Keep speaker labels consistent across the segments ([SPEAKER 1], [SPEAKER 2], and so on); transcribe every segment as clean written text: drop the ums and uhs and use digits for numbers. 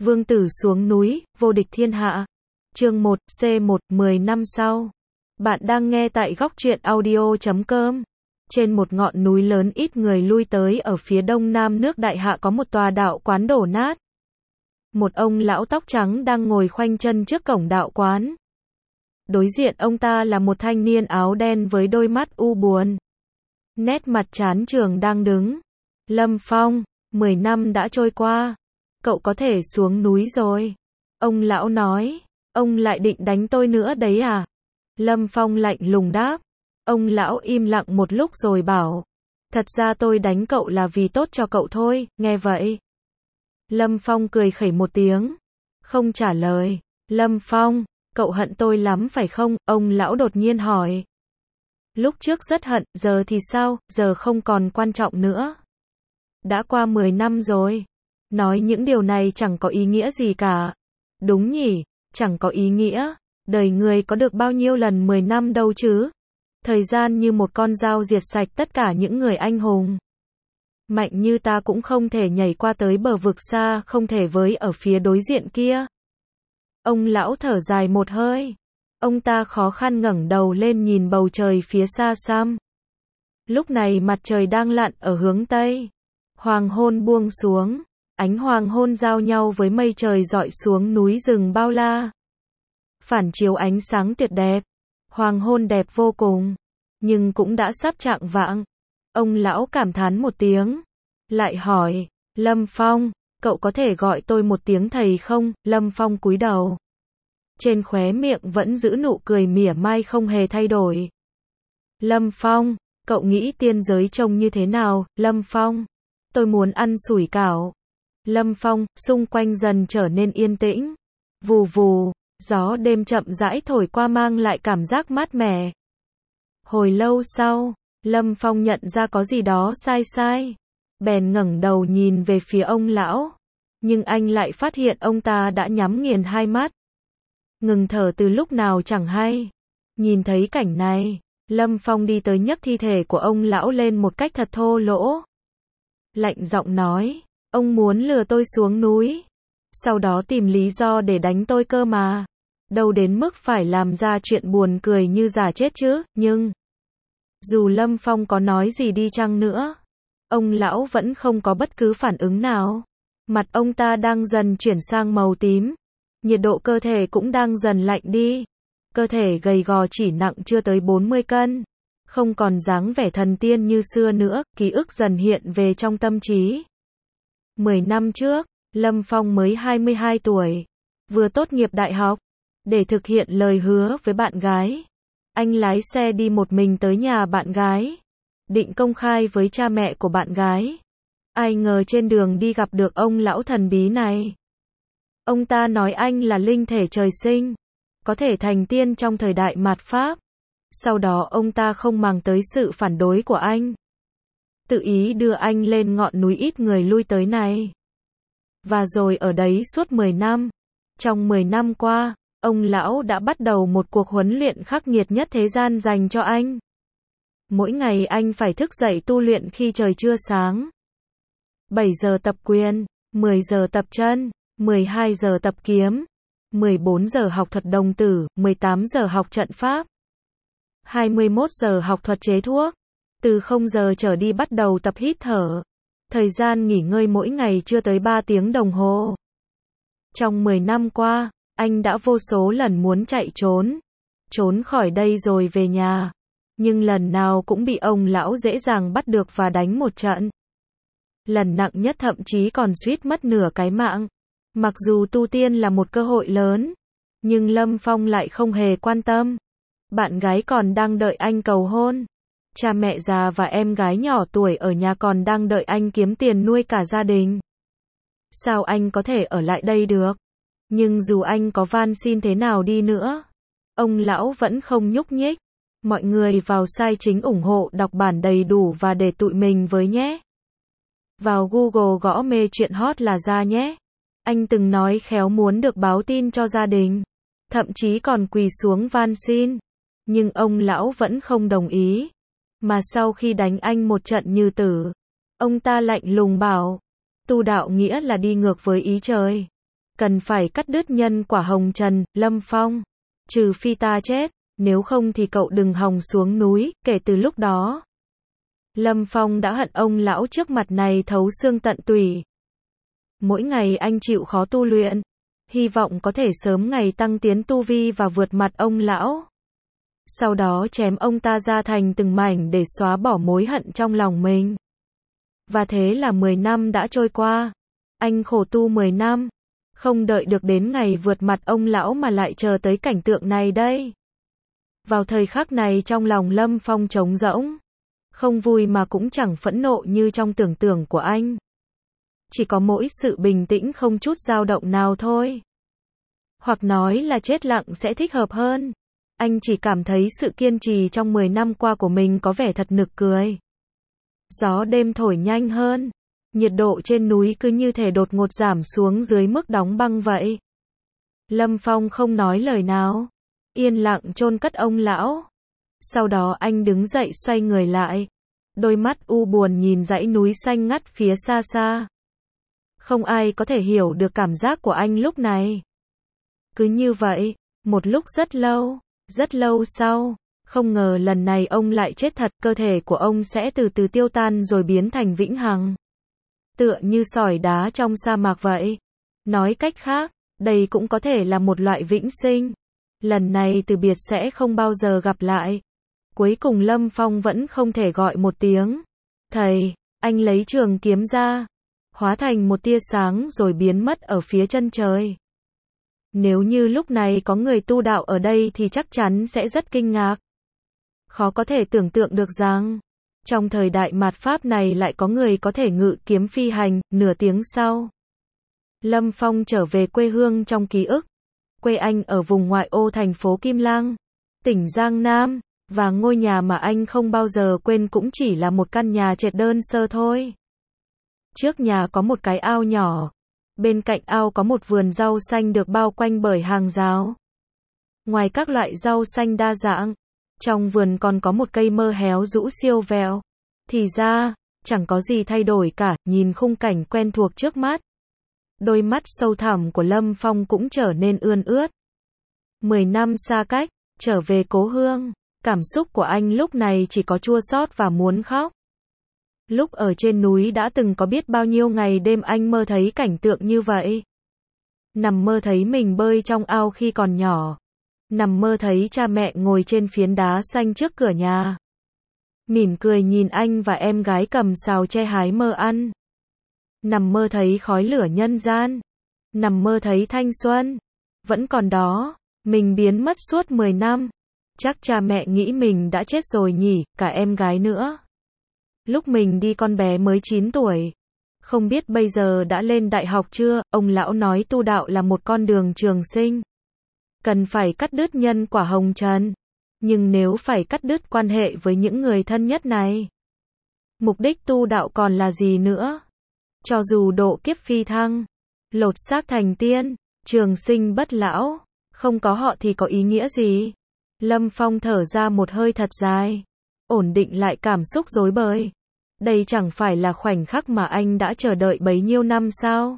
[SPEAKER 1] Vương tử xuống núi, vô địch thiên hạ. Chương 1, C1, 10 năm sau. Bạn đang nghe tại góc truyện audio.com. Trên một ngọn núi lớn ít người lui tới ở phía đông nam nước Đại Hạ có một tòa đạo quán đổ nát. Một ông lão tóc trắng đang ngồi khoanh chân trước cổng đạo quán. Đối diện ông ta là một thanh niên áo đen với đôi mắt u buồn. Nét mặt chán chường đang đứng. Lâm Phong, 10 năm đã trôi qua. Cậu có thể xuống núi rồi. Ông lão nói, ông lại định đánh tôi nữa đấy à? Lâm Phong lạnh lùng đáp. Ông lão im lặng một lúc rồi bảo, thật ra tôi đánh cậu là vì tốt cho cậu thôi, nghe vậy. Lâm Phong cười khẩy một tiếng, không trả lời. Lâm Phong, cậu hận tôi lắm phải không? Ông lão đột nhiên hỏi. Lúc trước rất hận, giờ thì sao? Giờ không còn quan trọng nữa. Đã qua 10 năm rồi. Nói những điều này chẳng có ý nghĩa gì cả. Đúng nhỉ, chẳng có ý nghĩa. Đời người có được bao nhiêu lần 10 năm đâu chứ? Thời gian như một con dao diệt sạch tất cả những người anh hùng. Mạnh như ta cũng không thể nhảy qua tới bờ vực xa, không thể với ở phía đối diện kia. Ông lão thở dài một hơi. Ông ta khó khăn ngẩng đầu lên nhìn bầu trời phía xa xăm. Lúc này mặt trời đang lặn ở hướng Tây. Hoàng hôn buông xuống. Ánh hoàng hôn giao nhau với mây trời rọi xuống núi rừng bao la. Phản chiếu ánh sáng tuyệt đẹp. Hoàng hôn đẹp vô cùng. Nhưng cũng đã sắp chạng vạng. Ông lão cảm thán một tiếng. Lại hỏi, Lâm Phong, cậu có thể gọi tôi một tiếng thầy không? Lâm Phong cúi đầu. Trên khóe miệng vẫn giữ nụ cười mỉa mai không hề thay đổi. Lâm Phong, cậu nghĩ tiên giới trông như thế nào? Lâm Phong, tôi muốn ăn sủi cảo. Lâm Phong, xung quanh dần trở nên yên tĩnh. Vù vù, gió đêm chậm rãi thổi qua mang lại cảm giác mát mẻ. Hồi lâu sau, Lâm Phong nhận ra có gì đó sai sai. Bèn ngẩng đầu nhìn về phía ông lão. Nhưng anh lại phát hiện ông ta đã nhắm nghiền hai mắt. Ngừng thở từ lúc nào chẳng hay. Nhìn thấy cảnh này, Lâm Phong đi tới nhấc thi thể của ông lão lên một cách thật thô lỗ. Lạnh giọng nói, ông muốn lừa tôi xuống núi. Sau đó tìm lý do để đánh tôi cơ mà. Đâu đến mức phải làm ra chuyện buồn cười như giả chết chứ, nhưng dù Lâm Phong có nói gì đi chăng nữa, ông lão vẫn không có bất cứ phản ứng nào. Mặt ông ta đang dần chuyển sang màu tím. Nhiệt độ cơ thể cũng đang dần lạnh đi. Cơ thể gầy gò chỉ nặng chưa tới 40 cân. Không còn dáng vẻ thần tiên như xưa nữa, ký ức dần hiện về trong tâm trí. 10 năm trước, Lâm Phong mới 22 tuổi. Vừa tốt nghiệp đại học. Để thực hiện lời hứa với bạn gái, anh lái xe đi một mình tới nhà bạn gái. Định công khai với cha mẹ của bạn gái. Ai ngờ trên đường đi gặp được ông lão thần bí này. Ông ta nói anh là linh thể trời sinh, có thể thành tiên trong thời đại mạt Pháp. Sau đó ông ta không màng tới sự phản đối của anh. Tự ý đưa anh lên ngọn núi ít người lui tới này. Và rồi ở đấy suốt 10 năm. Trong 10 năm qua, ông lão đã bắt đầu một cuộc huấn luyện khắc nghiệt nhất thế gian dành cho anh. Mỗi ngày anh phải thức dậy tu luyện khi trời chưa sáng. 7 giờ tập quyền, 10 giờ tập chân, 12 giờ tập kiếm, 14 giờ học thuật đồng tử, 18 giờ học trận pháp, 21 giờ học thuật chế thuốc. Từ 0 giờ trở đi bắt đầu tập hít thở. Thời gian nghỉ ngơi mỗi ngày chưa tới 3 tiếng đồng hồ. Trong 10 năm qua, anh đã vô số lần muốn chạy trốn. Trốn khỏi đây rồi về nhà. Nhưng lần nào cũng bị ông lão dễ dàng bắt được và đánh một trận. Lần nặng nhất thậm chí còn suýt mất nửa cái mạng. Mặc dù tu tiên là một cơ hội lớn, nhưng Lâm Phong lại không hề quan tâm. Bạn gái còn đang đợi anh cầu hôn. Cha mẹ già và em gái nhỏ tuổi ở nhà còn đang đợi anh kiếm tiền nuôi cả gia đình. Sao anh có thể ở lại đây được? Nhưng dù anh có van xin thế nào đi nữa, ông lão vẫn không nhúc nhích. Mọi người vào site chính ủng hộ đọc bản đầy đủ và để tụi mình với nhé. Vào Google gõ mê chuyện hot là ra nhé. Anh từng nói khéo muốn được báo tin cho gia đình. Thậm chí còn quỳ xuống van xin. Nhưng ông lão vẫn không đồng ý. Mà sau khi đánh anh một trận như tử, ông ta lạnh lùng bảo, tu đạo nghĩa là đi ngược với ý trời. Cần phải cắt đứt nhân quả hồng trần, Lâm Phong. Trừ phi ta chết, nếu không thì cậu đừng hòng xuống núi. Kể từ lúc đó, Lâm Phong đã hận ông lão trước mặt này thấu xương tận tủy. Mỗi ngày anh chịu khó tu luyện, hy vọng có thể sớm ngày tăng tiến tu vi và vượt mặt ông lão. Sau đó chém ông ta ra thành từng mảnh để xóa bỏ mối hận trong lòng mình. Và thế là 10 năm đã trôi qua. Anh khổ tu 10 năm. Không đợi được đến ngày vượt mặt ông lão mà lại chờ tới cảnh tượng này đây. Vào thời khắc này trong lòng Lâm Phong trống rỗng. Không vui mà cũng chẳng phẫn nộ như trong tưởng tượng của anh. Chỉ có mỗi sự bình tĩnh không chút dao động nào thôi. Hoặc nói là chết lặng sẽ thích hợp hơn. Anh chỉ cảm thấy sự kiên trì trong 10 năm qua của mình có vẻ thật nực cười. Gió đêm thổi nhanh hơn. Nhiệt độ trên núi cứ như thể đột ngột giảm xuống dưới mức đóng băng vậy. Lâm Phong không nói lời nào. Yên lặng chôn cất ông lão. Sau đó anh đứng dậy xoay người lại. Đôi mắt u buồn nhìn dãy núi xanh ngắt phía xa xa. Không ai có thể hiểu được cảm giác của anh lúc này. Cứ như vậy, một lúc rất lâu sau, không ngờ lần này ông lại chết thật, cơ thể của ông sẽ từ từ tiêu tan rồi biến thành vĩnh hằng. Tựa như sỏi đá trong sa mạc vậy. Nói cách khác, đây cũng có thể là một loại vĩnh sinh. Lần này từ biệt sẽ không bao giờ gặp lại. Cuối cùng Lâm Phong vẫn không thể gọi một tiếng. Thầy, anh lấy trường kiếm ra. Hóa thành một tia sáng rồi biến mất ở phía chân trời. Nếu như lúc này có người tu đạo ở đây thì chắc chắn sẽ rất kinh ngạc. Khó có thể tưởng tượng được rằng, trong thời đại mạt Pháp này lại có người có thể ngự kiếm phi hành. Nửa tiếng sau, Lâm Phong trở về quê hương trong ký ức. Quê anh ở vùng ngoại ô thành phố Kim Lang, tỉnh Giang Nam, và ngôi nhà mà anh không bao giờ quên cũng chỉ là một căn nhà trệt đơn sơ thôi. Trước nhà có một cái ao nhỏ. Bên cạnh ao có một vườn rau xanh được bao quanh bởi hàng rào. Ngoài các loại rau xanh đa dạng, trong vườn còn có một cây mơ héo rũ siêu vẹo. Thì ra, chẳng có gì thay đổi cả, nhìn khung cảnh quen thuộc trước mắt. Đôi mắt sâu thẳm của Lâm Phong cũng trở nên ươn ướt. 10 năm xa cách, trở về cố hương, cảm xúc của anh lúc này chỉ có chua xót và muốn khóc. Lúc ở trên núi đã từng có biết bao nhiêu ngày đêm anh mơ thấy cảnh tượng như vậy. Nằm mơ thấy mình bơi trong ao khi còn nhỏ. Nằm mơ thấy cha mẹ ngồi trên phiến đá xanh trước cửa nhà. Mỉm cười nhìn anh và em gái cầm sào tre hái mơ ăn. Nằm mơ thấy khói lửa nhân gian. Nằm mơ thấy thanh xuân. Vẫn còn đó, mình biến mất suốt 10 năm. Chắc cha mẹ nghĩ mình đã chết rồi nhỉ, cả em gái nữa. Lúc mình đi con bé mới 9 tuổi. Không biết bây giờ đã lên đại học chưa, ông lão nói tu đạo là một con đường trường sinh. Cần phải cắt đứt nhân quả hồng trần. Nhưng nếu phải cắt đứt quan hệ với những người thân nhất này, mục đích tu đạo còn là gì nữa? Cho dù độ kiếp phi thăng, lột xác thành tiên, trường sinh bất lão, không có họ thì có ý nghĩa gì? Lâm Phong thở ra một hơi thật dài, ổn định lại cảm xúc rối bời. Đây chẳng phải là khoảnh khắc mà anh đã chờ đợi bấy nhiêu năm sao?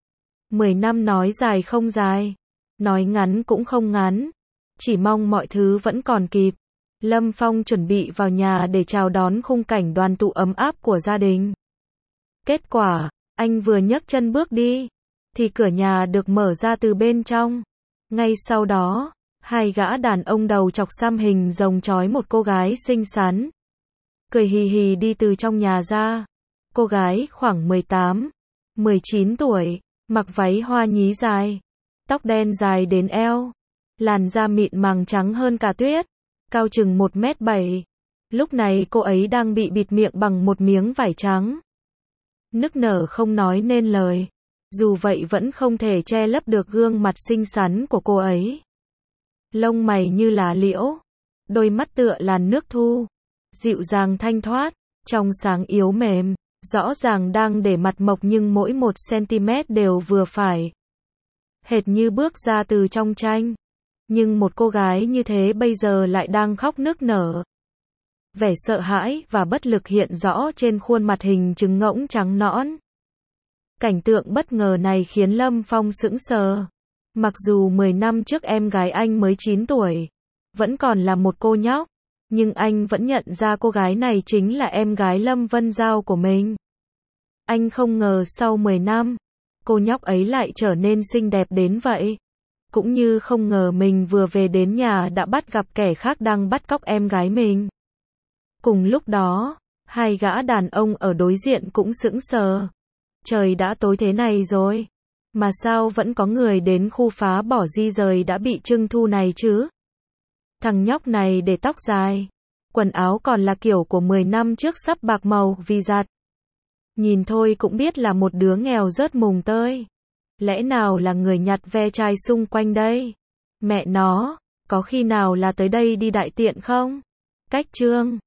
[SPEAKER 1] 10 năm nói dài không dài, nói ngắn cũng không ngắn. Chỉ mong mọi thứ vẫn còn kịp. Lâm Phong chuẩn bị vào nhà để chào đón khung cảnh đoàn tụ ấm áp của gia đình. Kết quả, anh vừa nhấc chân bước đi, thì cửa nhà được mở ra từ bên trong. Ngay sau đó, hai gã đàn ông đầu chọc xăm hình rồng trói một cô gái xinh xắn. Cười hì hì đi từ trong nhà ra. Cô gái khoảng 18, 19 tuổi, mặc váy hoa nhí dài, tóc đen dài đến eo, làn da mịn màng trắng hơn cả tuyết, cao chừng 1m7. Lúc này cô ấy đang bị bịt miệng bằng một miếng vải trắng. Nức nở không nói nên lời. Dù vậy vẫn không thể che lấp được gương mặt xinh xắn của cô ấy. Lông mày như lá liễu, đôi mắt tựa làn nước thu, dịu dàng thanh thoát, trong sáng yếu mềm, rõ ràng đang để mặt mộc nhưng mỗi 1cm đều vừa phải. Hệt như bước ra từ trong tranh. Nhưng một cô gái như thế bây giờ lại đang khóc nức nở. Vẻ sợ hãi và bất lực hiện rõ trên khuôn mặt hình trứng ngỗng trắng nõn. Cảnh tượng bất ngờ này khiến Lâm Phong sững sờ. Mặc dù 10 năm trước em gái anh mới 9 tuổi, vẫn còn là một cô nhóc, nhưng anh vẫn nhận ra cô gái này chính là em gái Lâm Vân Giao của mình. Anh không ngờ sau 10 năm, cô nhóc ấy lại trở nên xinh đẹp đến vậy. Cũng như không ngờ mình vừa về đến nhà đã bắt gặp kẻ khác đang bắt cóc em gái mình. Cùng lúc đó, hai gã đàn ông ở đối diện cũng sững sờ. Trời đã tối thế này rồi, mà sao vẫn có người đến khu phá bỏ di rời đã bị trưng thu này chứ? Thằng nhóc này để tóc dài, quần áo còn là kiểu của 10 năm trước sắp bạc màu vì giặt. Nhìn thôi cũng biết là một đứa nghèo rớt mùng tơi. Lẽ nào là người nhặt ve chai xung quanh đây? Mẹ nó, có khi nào là tới đây đi đại tiện không? Cách chương